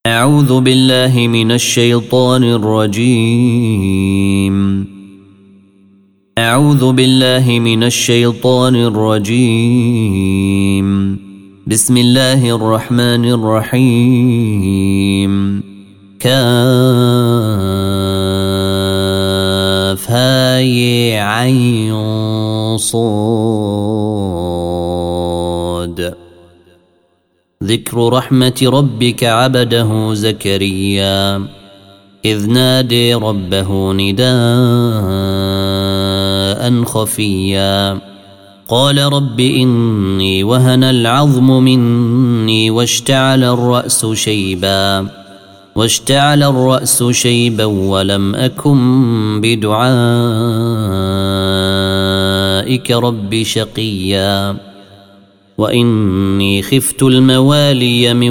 أعوذ بالله من الشيطان الرجيم. أعوذ بالله من الشيطان الرجيم. بسم الله الرحمن الرحيم. كاف ها يا عين صاد. ذكر رحمة ربك عبده زكريا إذ نادي ربه نداء خفيا قال رب إني وهن العظم مني واشتعل الرأس شيبا ولم أكن بدعائك رب شقيا وإني خفت الموالي من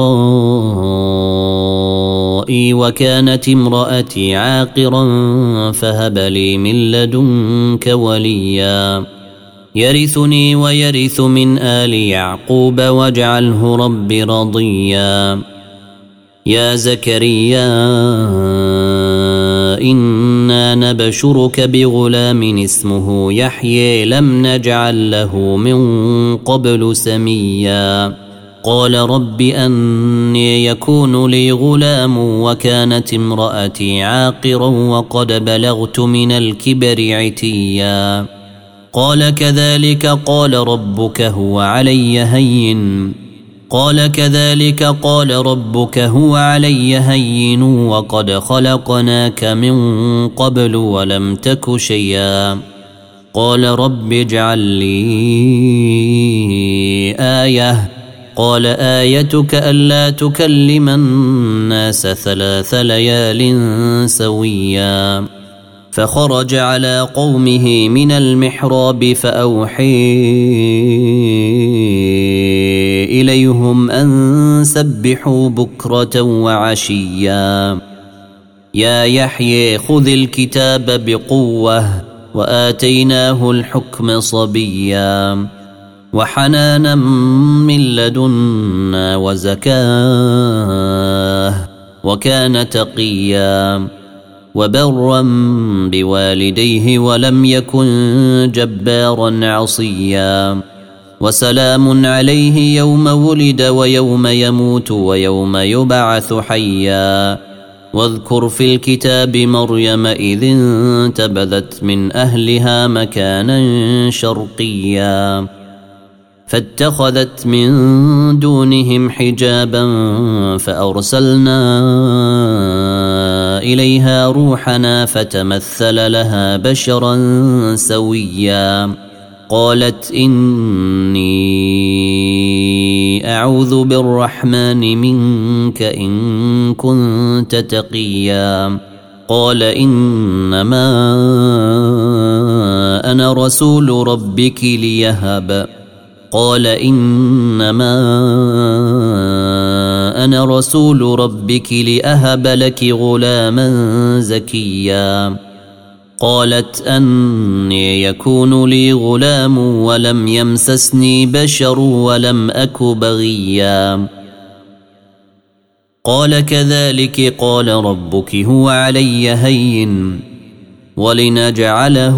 ورائي وكانت امرأتي عاقرا فهب لي من لدنك وليا يرثني ويرث من آل يعقوب واجعله رب رضيا. يا زكريا إنا نبشرك بغلام اسمه يحيى لم نجعل له من قبل سميا قال رب أني يكون لي غلام وكانت امرأتي عاقرا وقد بلغت من الكبر عتيا قال كذلك قال ربك هو علي هين وقد خلقناك من قبل ولم تك شيئا قال رب اجعل لي آية قال آيتك ألا تكلم الناس 3 ليال سويا فخرج على قومه من المحراب فأوحي إليهم أن سبحوا بكرة وعشيا يا يحيى خذ الكتاب بقوة وآتيناه الحكم صبيا وحنانا من لدنا وزكاه وكان تقيا وبرا بوالديه ولم يكن جبارا عصيا وسلام عليه يوم ولد ويوم يموت ويوم يبعث حيا واذكر في الكتاب مريم إذ انتبذت من أهلها مكانا شرقيا فاتخذت من دونهم حجابا فأرسلنا إليها روحنا فتمثل لها بشرا سويا قالت إني أعوذ بالرحمن منك إن كنت تقيا قال إنما أنا رسول ربك لأهب لك غلاما زكيا قالت أني يكون لي غلام ولم يمسسني بشر ولم أك بغيا قال كذلك قال ربك هو علي هين ولنجعله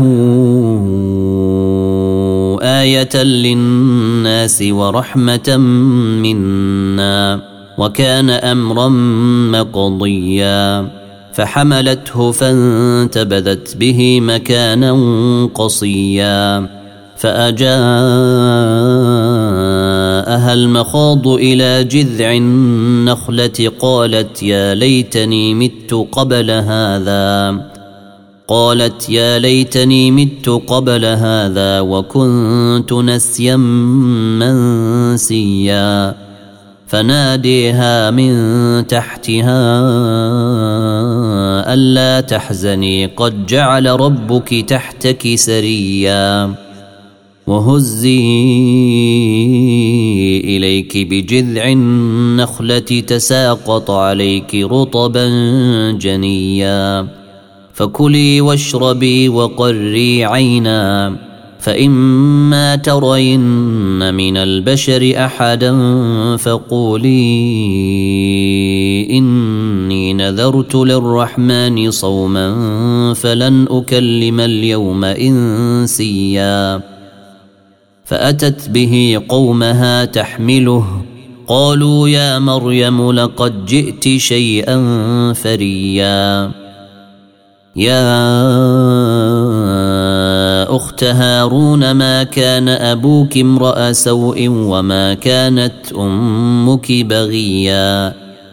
آية للناس ورحمة منا وكان أمرا مقضيا فحملته فانتبذت به مكانا قصيا فأجاءها المخاض إلى جذع النخلة قالت يا ليتني مت قبل هذا وكنت نسيا منسيا فناديها من تحتها ألا تحزني قد جعل ربك تحتك سريا وهزي إليك بجذع النخلة تساقط عليك رطبا جنيا فكلي واشربي وقري عينا فإما ترين من البشر أحدا فقولي إني نذرت للرحمن صوما فلن أكلم اليوم إنسيا فأتت به قومها تحمله قالوا يا مريم لقد جئت شيئا فريا يا أخت هارون ما كان أبوك امرأ سوء وما كانت أمك بغيا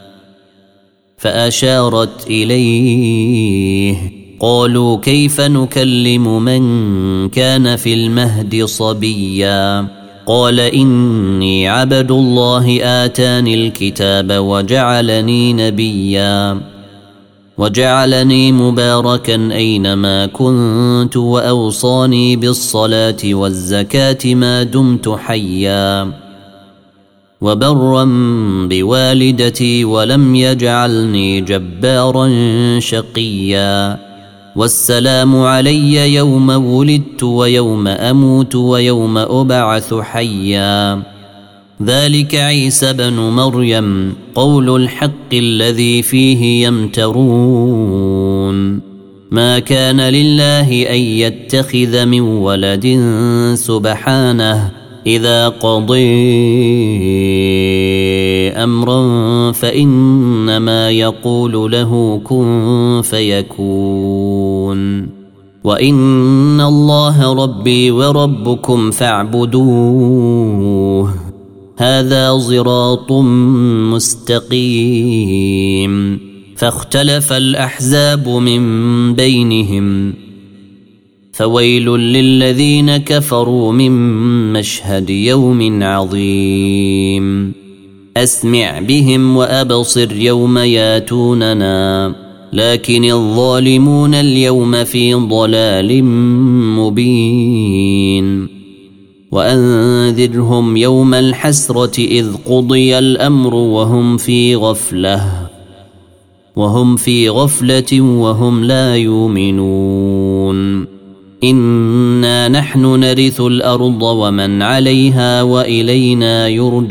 فأشارت إليه قالوا كيف نكلم من كان في المهد صبيا قال إني عبد الله آتاني الكتاب وجعلني نبيا وجعلني مباركا أينما كنت وأوصاني بالصلاة والزكاة ما دمت حيا وبرا بوالدتي ولم يجعلني جبارا شقيا والسلام علي يوم ولدت ويوم أموت ويوم أبعث حيا ذلك عيسى بن مريم قول الحق الذي فيه يمترون ما كان لله أن يتخذ من ولد سبحانه إذا قضي أمرا فإنما يقول له كن فيكون وإن الله ربي وربكم فاعبدوه هذا صراط مستقيم فاختلف الأحزاب من بينهم فويل للذين كفروا من مشهد يوم عظيم أسمع بهم وأبصر يوم ياتوننا لكن الظالمون اليوم في ضلال مبين وأنذرهم يوم الحسرة إذ قضي الأمر وهم في غفلة وهم لا يؤمنون إنا نحن نرث الأرض ومن عليها وإلينا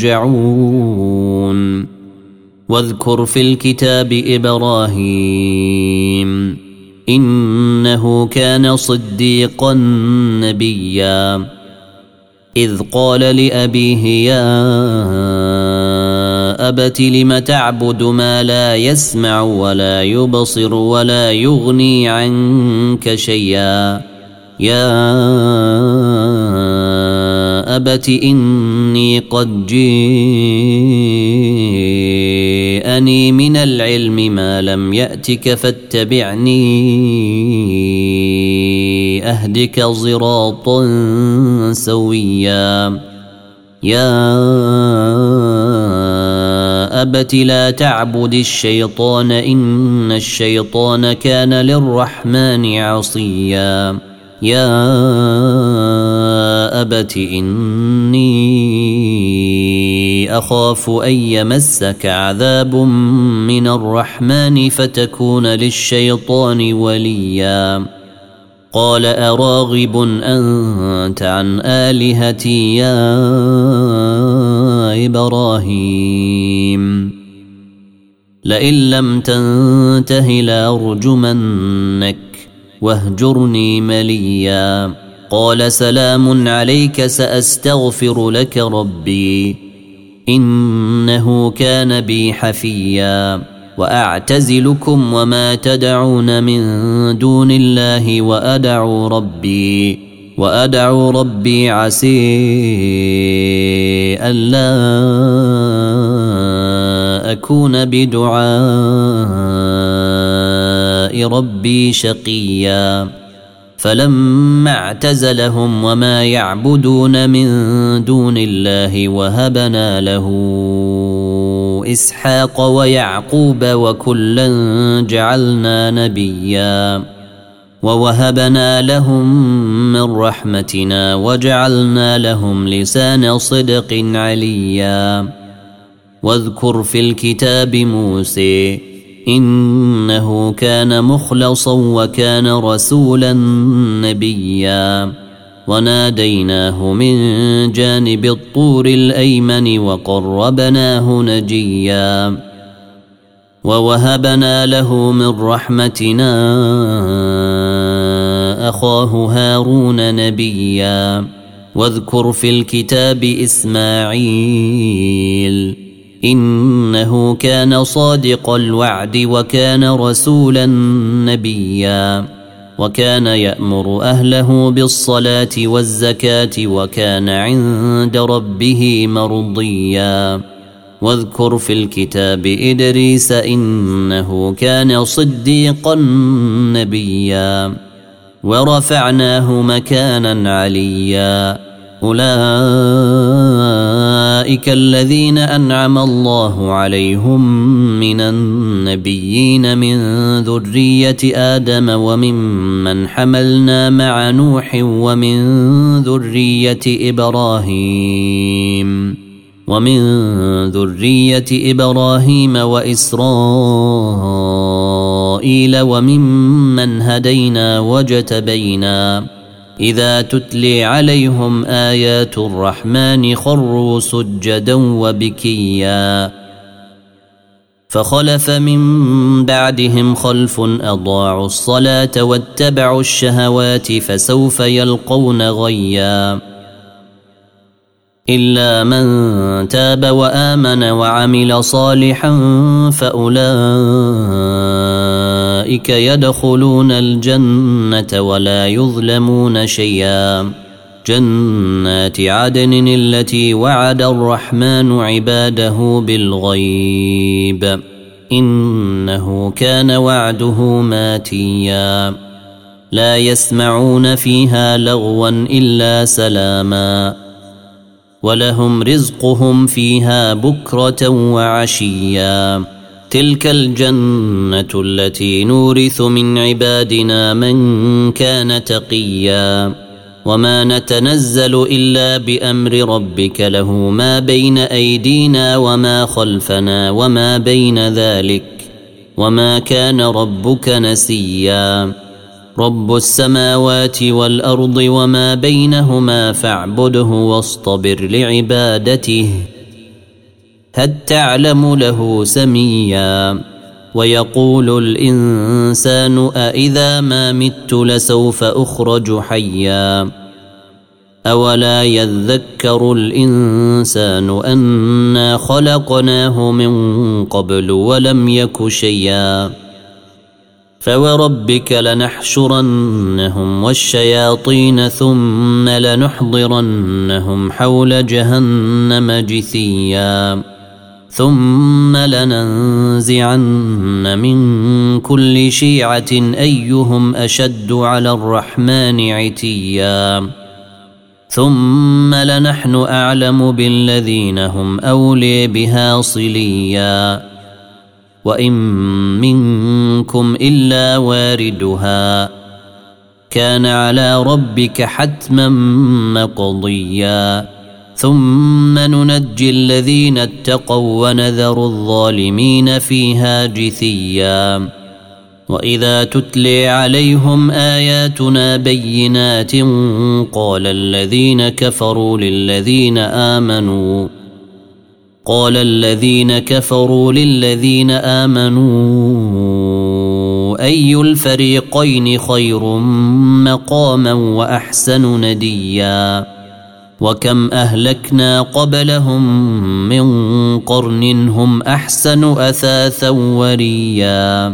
يرجعون واذكر في الكتاب إبراهيم إنه كان صديقا نبيا إذ قال لأبيه يا أبت لم تعبد ما لا يسمع ولا يبصر ولا يغني عنك شيئا يا أبت إني قد جيءني من العلم ما لم يأتك فاتبعني أهدك صراطا سويا يا أبت لا تعبد الشيطان إن الشيطان كان للرحمن عصيا يا أبت إني أخاف أن يمسك عذاب من الرحمن فتكون للشيطان وليا قال أراغب أنت عن آلهتي يا إبراهيم لئن لم تنته لأرجمنك واهجرني مليا قال سلام عليك سأستغفر لك ربي إنه كان بي حفيا وأعتزلكم وما تدعون من دون الله وأدعو ربي عسي ألا أكون بدعاء ربي شقيا فلما اعتزلهم وما يعبدون من دون الله وهبنا له إسحاق ويعقوب وكلا جعلنا نبيا ووهبنا لهم من رحمتنا وجعلنا لهم لسان صدق عليا واذكر في الكتاب موسى إنه كان مخلصا وكان رسولا نبيا وناديناه من جانب الطور الأيمن وقربناه نجيا ووهبنا له من رحمتنا أخاه هارون نبيا واذكر في الكتاب إسماعيل إنه كان صادق الوعد وكان رسولا نبيا وكان يأمر أهله بالصلاة والزكاة وكان عند ربه مرضيا واذكر في الكتاب إدريس إنه كان صديقا نبيا ورفعناه مكانا عليا أولئك الذين أنعم الله عليهم من النبيين من ذرية آدم وممن حملنا مع نوح ومن ذرية إبراهيم وإسرائيل وممن هدينا واجتبينا إذا تتلي عليهم آيات الرحمن خروا سجدا وبكيا فخلف من بعدهم خلف أضاعوا الصلاة واتبعوا الشهوات فسوف يلقون غيا إلا من تاب وآمن وعمل صالحا فأولئك يدخلون الجنة ولا يظلمون شيئا جنات عدن التي وعد الرحمن عباده بالغيب إنه كان وعده ماتيا لا يسمعون فيها لغوا إلا سلاما ولهم رزقهم فيها بكرة وعشيا تلك الجنة التي نورث من عبادنا من كان تقيا وما نتنزل إلا بأمر ربك له ما بين أيدينا وما خلفنا وما بين ذلك وما كان ربك نسيا رب السماوات والأرض وما بينهما فاعبده واصطبر لعبادته هل تعلم له سميا ويقول الإنسان أإذا ما مت لسوف أخرج حيا أولا يذكر الإنسان أنا خلقناه من قبل ولم يك شيئا فوربك لنحشرنهم والشياطين ثم لنحضرنهم حول جهنم جثيا ثم لننزعن من كل شيعة أيهم أشد على الرحمن عتيا ثم لنحن أعلم بالذين هم أولي بها صليا وإن منكم إلا واردها كان على ربك حتما مقضيا ثم ننجي الذين اتقوا ونذر الظالمين فيها جثيا وإذا تتلي عليهم آياتنا بينات قال الذين كفروا للذين آمنوا أي الفريقين خير مقاما وأحسن نديا وكم أهلكنا قبلهم من قرن هم أحسن أثاثا وريا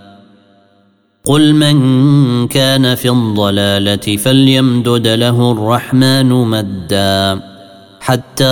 قل من كان في الضلالة فليمدد له الرحمن مدا حتى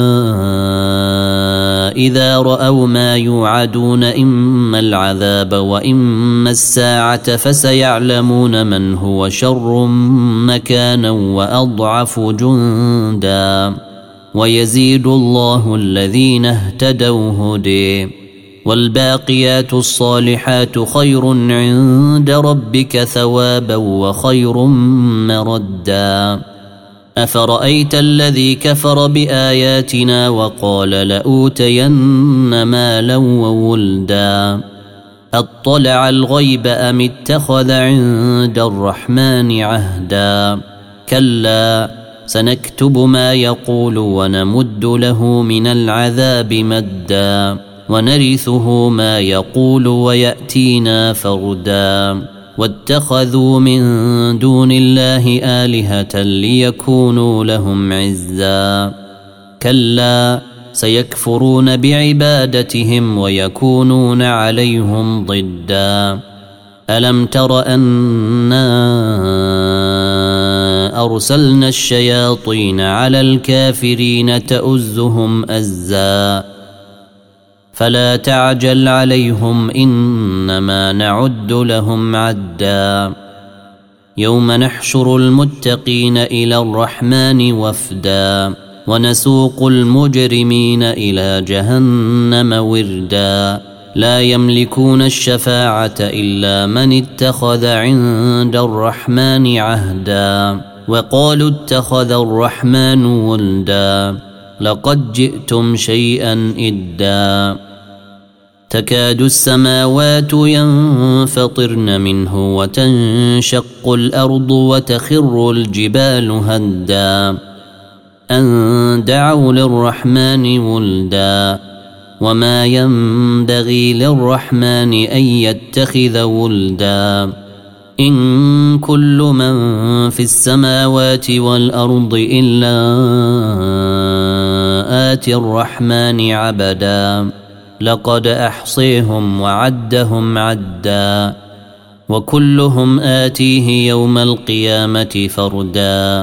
إذا رأوا ما يوعدون إما العذاب وإما الساعة فسيعلمون من هو شر مكانا وأضعف جندا ويزيد الله الذين اهتدوا هدي والباقيات الصالحات خير عند ربك ثوابا وخير مردا أفرأيت الذي كفر بآياتنا وقال لأوتين مالا وولدا أطلع الغيب أم اتخذ عند الرحمن عهدا كلا سنكتب ما يقول ونمد له من العذاب مدا ونرثه ما يقول ويأتينا فردا واتخذوا من دون الله آلهة ليكونوا لهم عزا كلا سيكفرون بعبادتهم ويكونون عليهم ضدا ألم تر أنا أرسلنا الشياطين على الكافرين تؤزهم أزا فلا تعجل عليهم إنما نعد لهم عدا يوم نحشر المتقين إلى الرحمن وفدا ونسوق المجرمين إلى جهنم وردا لا يملكون الشفاعة إلا من اتخذ عند الرحمن عهدا وقالوا اتخذ الرحمن ولدا لقد جئتم شيئا إدا تكاد السماوات ينفطرن منه وتنشق الأرض وتخر الجبال هدا أن دعوا للرحمن ولدا وما ينبغي للرحمن أن يتخذ ولدا إن كل من في السماوات والأرض إلا آتي الرحمن عبدا لقد أحصيهم وعدهم عدا وكلهم آتيه يوم القيامة فردا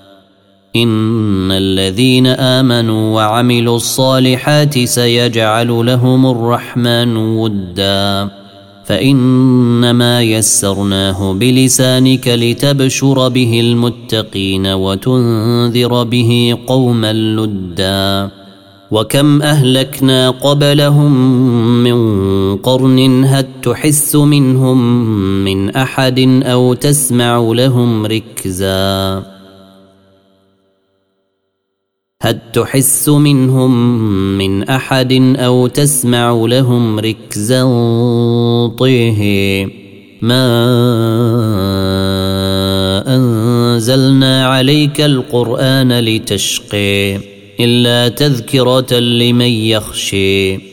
إن الذين آمنوا وعملوا الصالحات سيجعل لهم الرحمن ودا فإنما يسرناه بلسانك لتبشر به المتقين وتنذر به قوما لدا وكم أهلكنا قبلهم من قرن هل تحس منهم من أحد أو تسمع لهم ركزا هل تحس منهم من أحد أو تسمع لهم ركزا طيه ما أنزلنا عليك القرآن لتشقي إلا تذكرة لمن يخشي